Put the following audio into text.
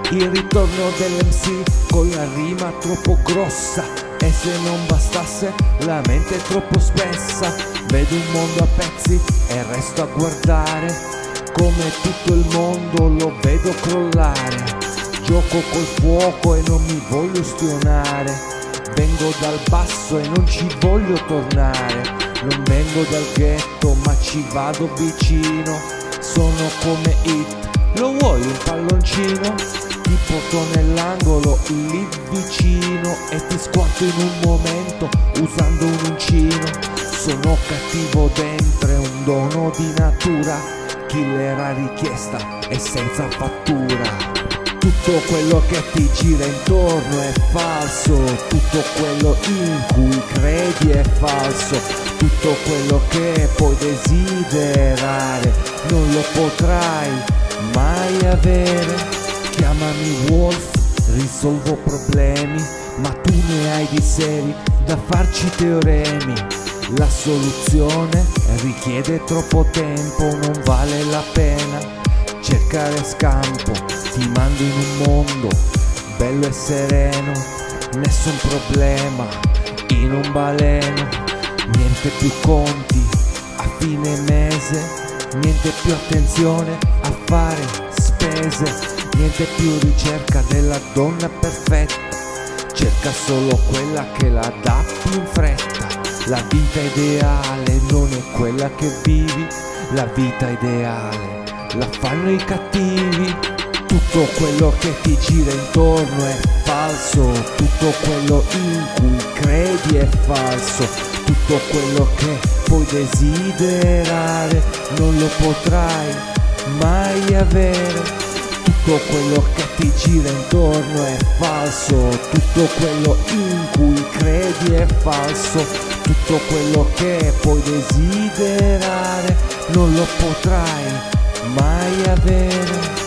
il ritorno dell'MC con la rima troppo grossa, e se non bastasse la mente è troppo spessa. Vedo un mondo a pezzi e resto a guardare come tutto il mondo lo vedo crollare. Gioco col fuoco e non mi voglio ustionare, vengo dal basso e non ci voglio tornare. Non vengo dal ghetto ma ci vado vicino, sono come It, lo vuoi un palloncino? Ti porto nell'angolo lì vicino e ti squarto in un momento usando un uncino. Sono cattivo dentro, è un dono di natura, killer a richiesta e senza fattura. Tutto quello che ti gira intorno è falso, tutto quello in cui credi è falso, tutto quello che puoi desiderare non lo potrai mai avere. Chiamami Wolf, risolvo problemi, ma tu ne hai di seri da farci teoremi. La soluzione richiede troppo tempo, non vale la pena cercare scampo. Ti mando in un mondo bello e sereno, nessun problema in un baleno. Niente più conti a fine mese, niente più attenzione a fare spese, niente più ricerca della donna perfetta, cerca solo quella che la dà più in fretta. La vita ideale non è quella che vivi, la vita ideale la fanno i cattivi. Tutto quello che ti gira intorno è falso, tutto quello in cui credi è falso, tutto quello che puoi desiderare non lo potrai mai avere. Tutto quello che ti gira intorno è falso, tutto quello in cui credi è falso, tutto quello che puoi desiderare non lo potrai mai avere.